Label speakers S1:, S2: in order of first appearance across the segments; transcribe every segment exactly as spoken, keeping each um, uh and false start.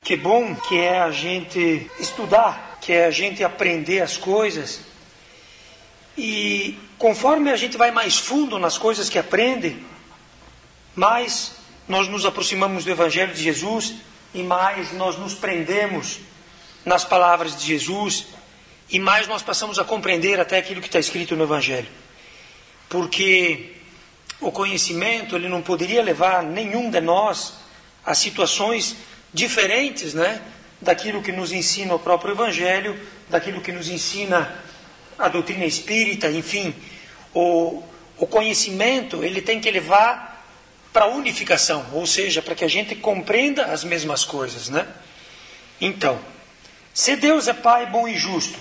S1: Que bom que é a gente estudar, que é a gente aprender as coisas. E conforme a gente vai mais fundo nas coisas que aprende, mais nós nos aproximamos do Evangelho de Jesus e mais nós nos prendemos nas palavras de Jesus e mais nós passamos a compreender até aquilo que está escrito no Evangelho. Porque o conhecimento, ele não poderia levar nenhum de nós a situações diferentes, né, daquilo que nos ensina o próprio Evangelho, daquilo que nos ensina a doutrina espírita, enfim. O, o conhecimento, ele tem que levar para a unificação, ou seja, para que a gente compreenda as mesmas coisas, né? Então, se Deus é Pai bom e justo,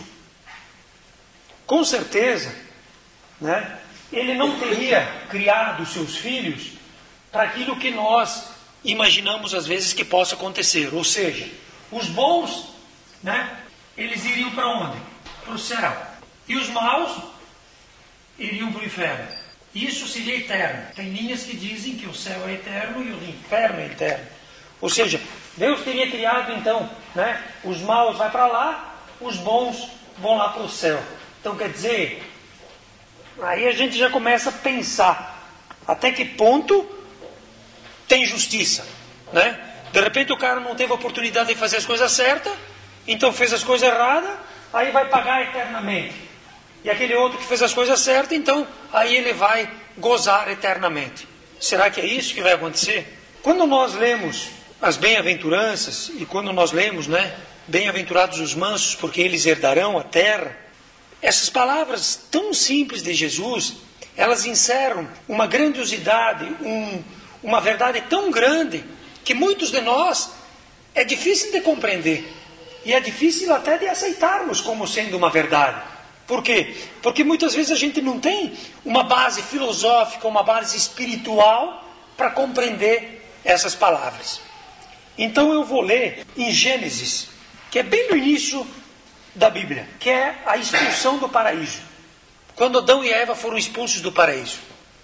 S1: com certeza, né, Ele não teria criado os seus filhos para aquilo que nós imaginamos às vezes que possa acontecer. Ou seja, os bons, né, eles iriam para onde? Para o céu. E os maus iriam para o inferno. Isso seria eterno. Tem linhas que dizem que o céu é eterno e o inferno é eterno. Ou seja, Deus teria criado então, né, os maus vão para lá, os bons vão lá para o céu. Então quer dizer, aí a gente já começa a pensar até que ponto tem justiça, né? De repente o cara não teve a oportunidade de fazer as coisas certas, então fez as coisas erradas, aí vai pagar eternamente. E aquele outro que fez as coisas certas, então aí ele vai gozar eternamente. Será que é isso que vai acontecer? Quando nós lemos as bem-aventuranças, e quando nós lemos, né, bem-aventurados os mansos, porque eles herdarão a terra, essas palavras tão simples de Jesus, elas encerram uma grandiosidade, um, uma verdade tão grande, que muitos de nós é difícil de compreender, e é difícil até de aceitarmos como sendo uma verdade. Por quê? Porque muitas vezes a gente não tem uma base filosófica, uma base espiritual para compreender essas palavras. Então eu vou ler em Gênesis, que é bem no início da Bíblia, que é a expulsão do paraíso. Quando Adão e Eva foram expulsos do paraíso.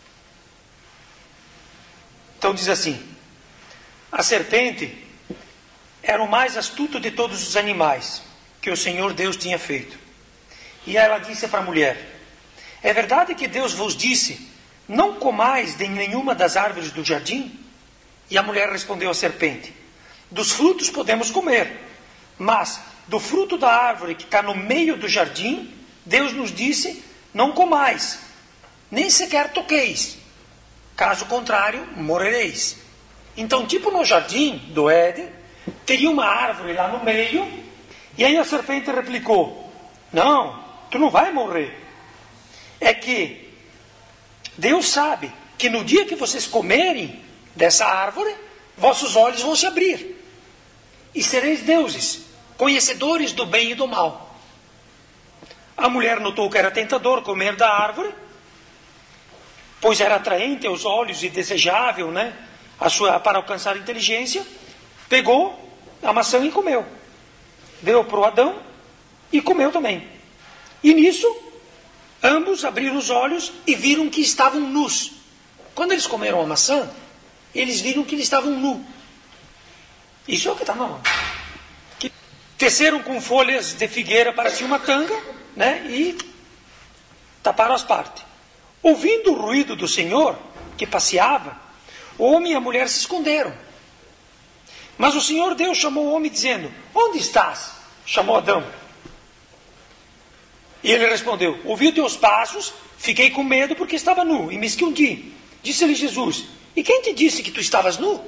S1: Então diz assim: a serpente era o mais astuto de todos os animais que o Senhor Deus tinha feito. E ela disse para a mulher: é verdade que Deus vos disse, não comais de nenhuma das árvores do jardim? E a mulher respondeu à serpente: dos frutos podemos comer, mas do fruto da árvore que está no meio do jardim, Deus nos disse, não comais, nem sequer toqueis, caso contrário, morrereis. Então, tipo no jardim do Éden, teria uma árvore lá no meio, e aí a serpente replicou: não, tu não vai morrer. É que Deus sabe que no dia que vocês comerem dessa árvore, vossos olhos vão se abrir, e sereis deuses, conhecedores do bem e do mal. A mulher notou que era tentador comer da árvore, pois era atraente aos olhos e desejável, né, a sua, para alcançar a inteligência. Pegou a maçã e comeu. Deu para o Adão e comeu também. E nisso, ambos abriram os olhos e viram que estavam nus. Quando eles comeram a maçã, eles viram que eles estavam nus. Isso é o que está na mão. Teceram com folhas de figueira, parecia uma tanga, né, e taparam as partes. Ouvindo o ruído do Senhor, que passeava, o homem e a mulher se esconderam. Mas o Senhor Deus chamou o homem dizendo: onde estás? Chamou Adão. E ele respondeu: ouvi os teus passos, fiquei com medo porque estava nu e me escondi. Disse-lhe Jesus: e quem te disse que tu estavas nu?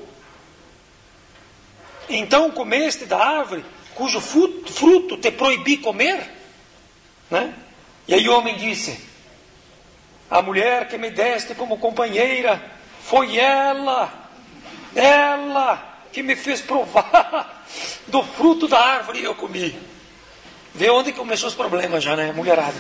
S1: Então comeste da árvore cujo fruto, fruto te proibi comer? Né? E aí o homem disse: a mulher que me deste como companheira, foi ela, ela que me fez provar do fruto da árvore e eu comi. Vê onde começou os problemas já, né, mulherada?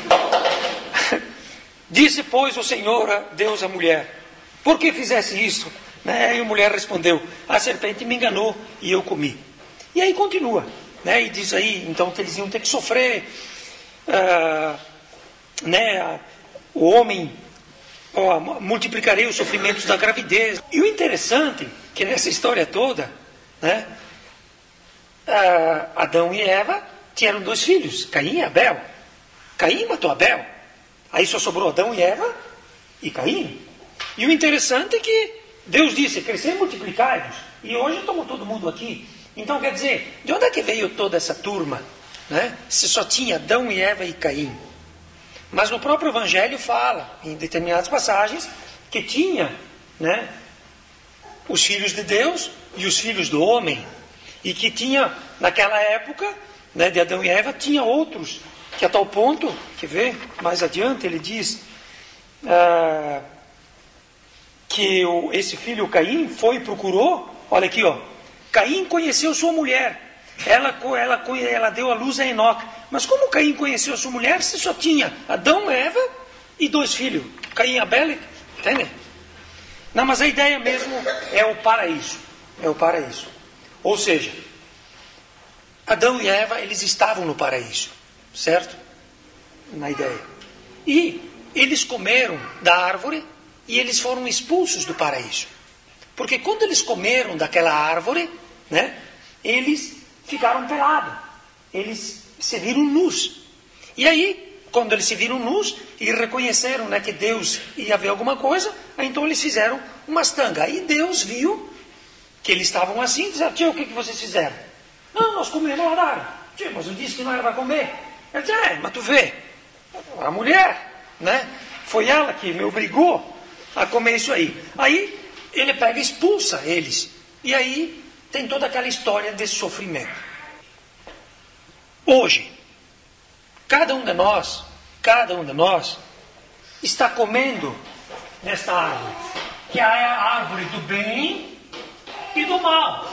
S1: Disse, pois, o Senhor Deus à mulher: por que fizesse isso? Né? E a mulher respondeu: a serpente me enganou e eu comi. E aí continua, né? E diz aí, então, que eles iam ter que sofrer, uh, né? O homem, ó, multiplicarei os sofrimentos da gravidez. E o interessante, que nessa história toda, né, ah, Adão e Eva tiveram dois filhos, Caim e Abel. Caim matou Abel. Aí só sobrou Adão e Eva e Caim. E o interessante é que Deus disse, crescer e multiplicai-vos. E hoje estamos todo mundo aqui. Então quer dizer, de onde é que veio toda essa turma? Né? Se só tinha Adão e Eva e Caim. Mas no próprio Evangelho fala, em determinadas passagens, que tinha, né, os filhos de Deus e os filhos do homem. E que tinha, naquela época, né, de Adão e Eva, tinha outros. Que a tal ponto, quer ver, mais adiante ele diz ah, que o, esse filho Caim foi e procurou, olha aqui, ó, Caim conheceu sua mulher, ela, ela, ela deu a luz a Enoque. Mas como Caim conheceu sua mulher se só tinha Adão, Eva e dois filhos? Caim e Abel, entende? Não, mas a ideia mesmo é o paraíso, é o paraíso. Ou seja, Adão e Eva, eles estavam no paraíso, certo? Na ideia. E eles comeram da árvore e eles foram expulsos do paraíso. Porque quando eles comeram daquela árvore, né, eles ficaram pelados. Eles se viram nus. E aí, quando eles se viram nus e reconheceram, né, que Deus ia ver alguma coisa, então eles fizeram umas tangas. Aí Deus viu que eles estavam assim e disse, tio, o que, que vocês fizeram? Não, nós comemos lá da árvore. Tio, mas eu disse que não era para comer. Ele disse, é, mas tu vê, a mulher, né, foi ela que me obrigou a comer isso aí. Aí ele pega e expulsa eles. E aí tem toda aquela história desse sofrimento. Hoje, cada um de nós, cada um de nós, está comendo nesta árvore, que é a árvore do bem e do mal.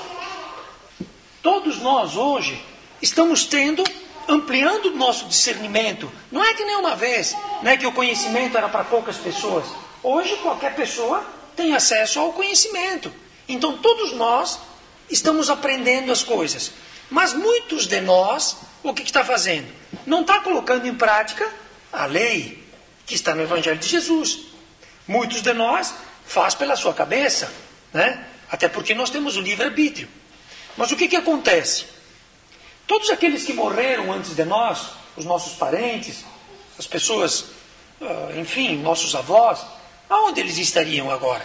S1: Todos nós hoje estamos tendo, ampliando o nosso discernimento. Não é que nem uma vez, né, que o conhecimento era para poucas pessoas. Hoje qualquer pessoa tem acesso ao conhecimento. Então todos nós estamos aprendendo as coisas. Mas muitos de nós, o que está fazendo? Não está colocando em prática a lei que está no Evangelho de Jesus. Muitos de nós faz pela sua cabeça, né? Até porque nós temos o livre-arbítrio. Mas o que, que acontece? Todos aqueles que morreram antes de nós, os nossos parentes, as pessoas, enfim, nossos avós, aonde eles estariam agora?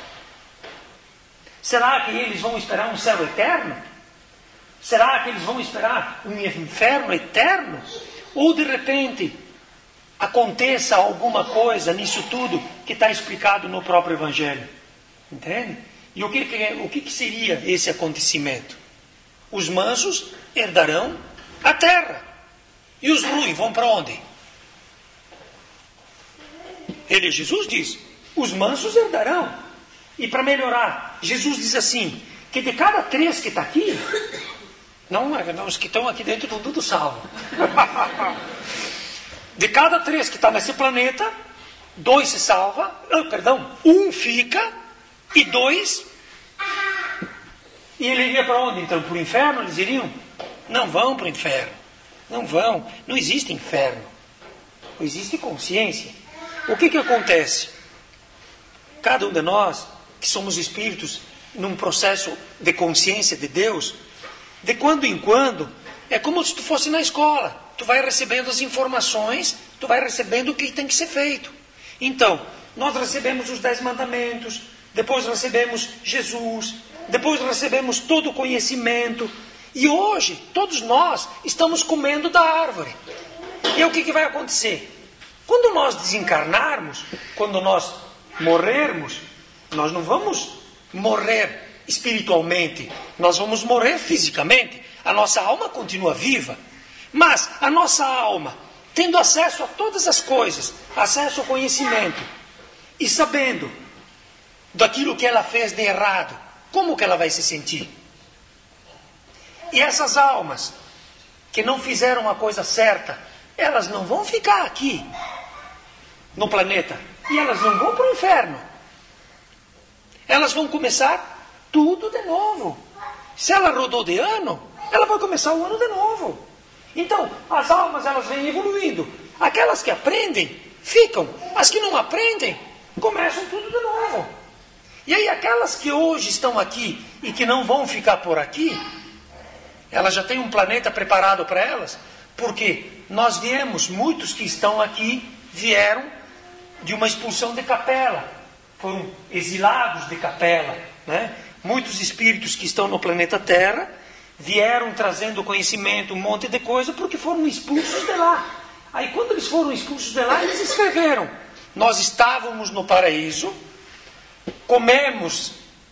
S1: Será que eles vão esperar um céu eterno? Será que eles vão esperar um inferno eterno? Ou de repente aconteça alguma coisa nisso tudo que está explicado no próprio Evangelho? Entende? E o que, que, o que, que seria esse acontecimento? Os mansos herdarão a terra. E os ruins vão para onde? Ele, Jesus diz, os mansos herdarão. E para melhorar, Jesus diz assim, que de cada três que está aqui, não, não, os que estão aqui dentro estão tudo salvo. De cada três que está nesse planeta, dois se salva, ah, perdão, um fica e dois. E ele iria para onde então? Para o inferno eles iriam? Não vão para o inferno. Não vão. Não existe inferno. Não existe consciência. O que que acontece? Cada um de nós, que somos espíritos, num processo de consciência de Deus, de quando em quando, é como se tu fosse na escola. Tu vai recebendo as informações, tu vai recebendo o que tem que ser feito. Então, nós recebemos os dez mandamentos, depois recebemos Jesus, depois recebemos todo o conhecimento. E hoje, todos nós estamos comendo da árvore. E o que, que vai acontecer? Quando nós desencarnarmos, quando nós morrermos, nós não vamos morrer espiritualmente, nós vamos morrer fisicamente. A nossa alma continua viva, mas a nossa alma, tendo acesso a todas as coisas, acesso ao conhecimento, e sabendo daquilo que ela fez de errado, como que ela vai se sentir? E essas almas que não fizeram a coisa certa, elas não vão ficar aqui no planeta, e elas não vão para o inferno. Elas vão começar tudo de novo. Se ela rodou de ano, ela vai começar o ano de novo. Então, as almas, elas vêm evoluindo. Aquelas que aprendem, ficam. As que não aprendem, começam tudo de novo. E aí, aquelas que hoje estão aqui e que não vão ficar por aqui, elas já têm um planeta preparado para elas, porque nós viemos, muitos que estão aqui vieram de uma expulsão de Capela, foram exilados de Capela, né? Muitos espíritos que estão no planeta Terra vieram trazendo conhecimento, um monte de coisa, porque foram expulsos de lá. Aí quando eles foram expulsos de lá, eles escreveram: nós estávamos no paraíso, comemos,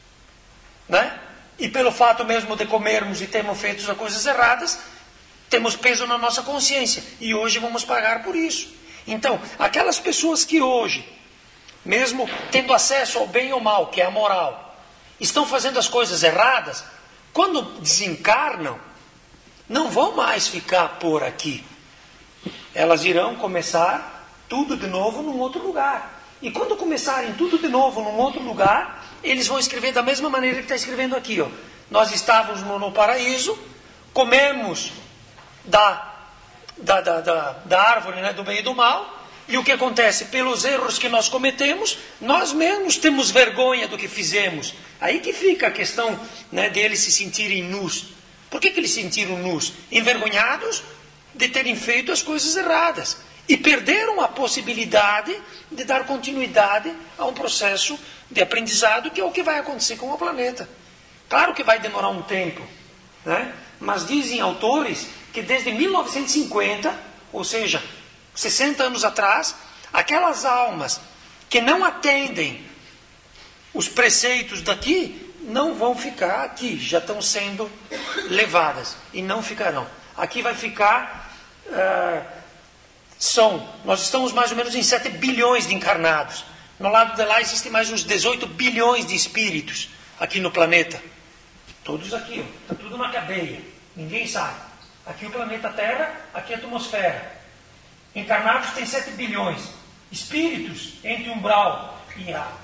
S1: né? E pelo fato mesmo de comermos e termos feito as coisas erradas, temos peso na nossa consciência, e hoje vamos pagar por isso. Então, aquelas pessoas que hoje, mesmo tendo acesso ao bem ou mal, que é a moral, estão fazendo as coisas erradas, quando desencarnam, não vão mais ficar por aqui. Elas irão começar tudo de novo num outro lugar. E quando começarem tudo de novo num outro lugar, eles vão escrever da mesma maneira que está escrevendo aqui. Ó. Nós estávamos no, no paraíso, comemos da, da, da, da, da árvore, né, do bem e do mal, e o que acontece? Pelos erros que nós cometemos, nós mesmos temos vergonha do que fizemos. Aí que fica a questão, né, deles se sentirem nus. Por que, que eles se sentiram nus? Envergonhados de terem feito as coisas erradas. E perderam a possibilidade de dar continuidade a um processo de aprendizado, que é o que vai acontecer com o planeta. Claro que vai demorar um tempo, né? Mas dizem autores que desde mil novecentos e cinquenta, ou seja, sessenta anos atrás, aquelas almas que não atendem os preceitos daqui, não vão ficar aqui, já estão sendo levadas, e não ficarão. Aqui vai ficar, uh, são, nós estamos mais ou menos em sete bilhões de encarnados. No lado de lá existem mais uns dezoito bilhões de espíritos aqui no planeta. Todos aqui, está tudo na cadeia, ninguém sabe. Aqui o planeta Terra, aqui a atmosfera. Encarnados tem sete bilhões. Espíritos, entre umbral e a,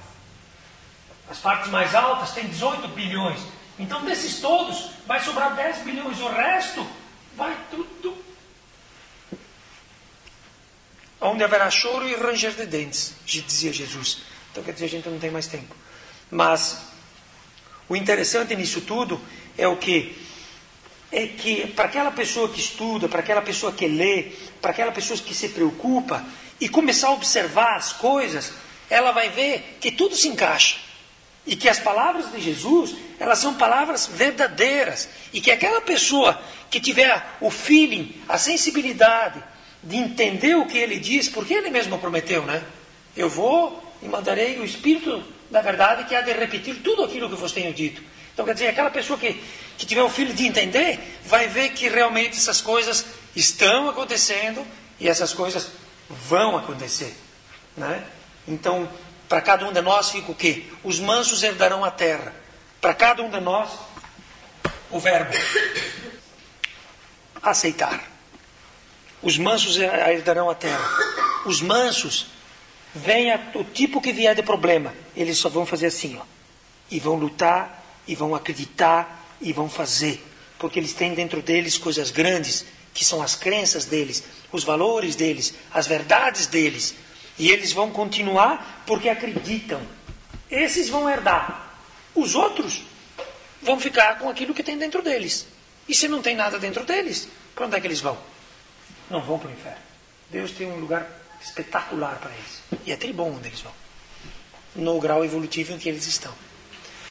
S1: as partes mais altas, tem dezoito bilhões. Então, desses todos, vai sobrar dez bilhões. O resto vai tudo. Onde haverá choro e ranger de dentes, dizia Jesus. Então, quer dizer, a gente não tem mais tempo. Mas o interessante nisso tudo é o que? É que para aquela pessoa que estuda, para aquela pessoa que lê, para aquela pessoa que se preocupa e começar a observar as coisas, ela vai ver que tudo se encaixa. E que as palavras de Jesus, elas são palavras verdadeiras. E que aquela pessoa que tiver o feeling, a sensibilidade de entender o que ele diz, porque ele mesmo prometeu, né? Eu vou e mandarei o Espírito da verdade que há de repetir tudo aquilo que vos tenho dito. Então, quer dizer, aquela pessoa que, que tiver o feeling de entender, vai ver que realmente essas coisas estão acontecendo e essas coisas vão acontecer, né? Então, para cada um de nós fica o quê? Os mansos herdarão a terra. Para cada um de nós, o verbo aceitar. Os mansos herdarão a terra. Os mansos, venha o tipo que vier de problema, eles só vão fazer assim, ó, e vão lutar, e vão acreditar, e vão fazer. Porque eles têm dentro deles coisas grandes, que são as crenças deles, os valores deles, as verdades deles. E eles vão continuar porque acreditam. Esses vão herdar. Os outros vão ficar com aquilo que tem dentro deles. E se não tem nada dentro deles, para onde é que eles vão? Não vão para o inferno. Deus tem um lugar espetacular para eles. E é tri bom onde eles vão. No grau evolutivo em que eles estão.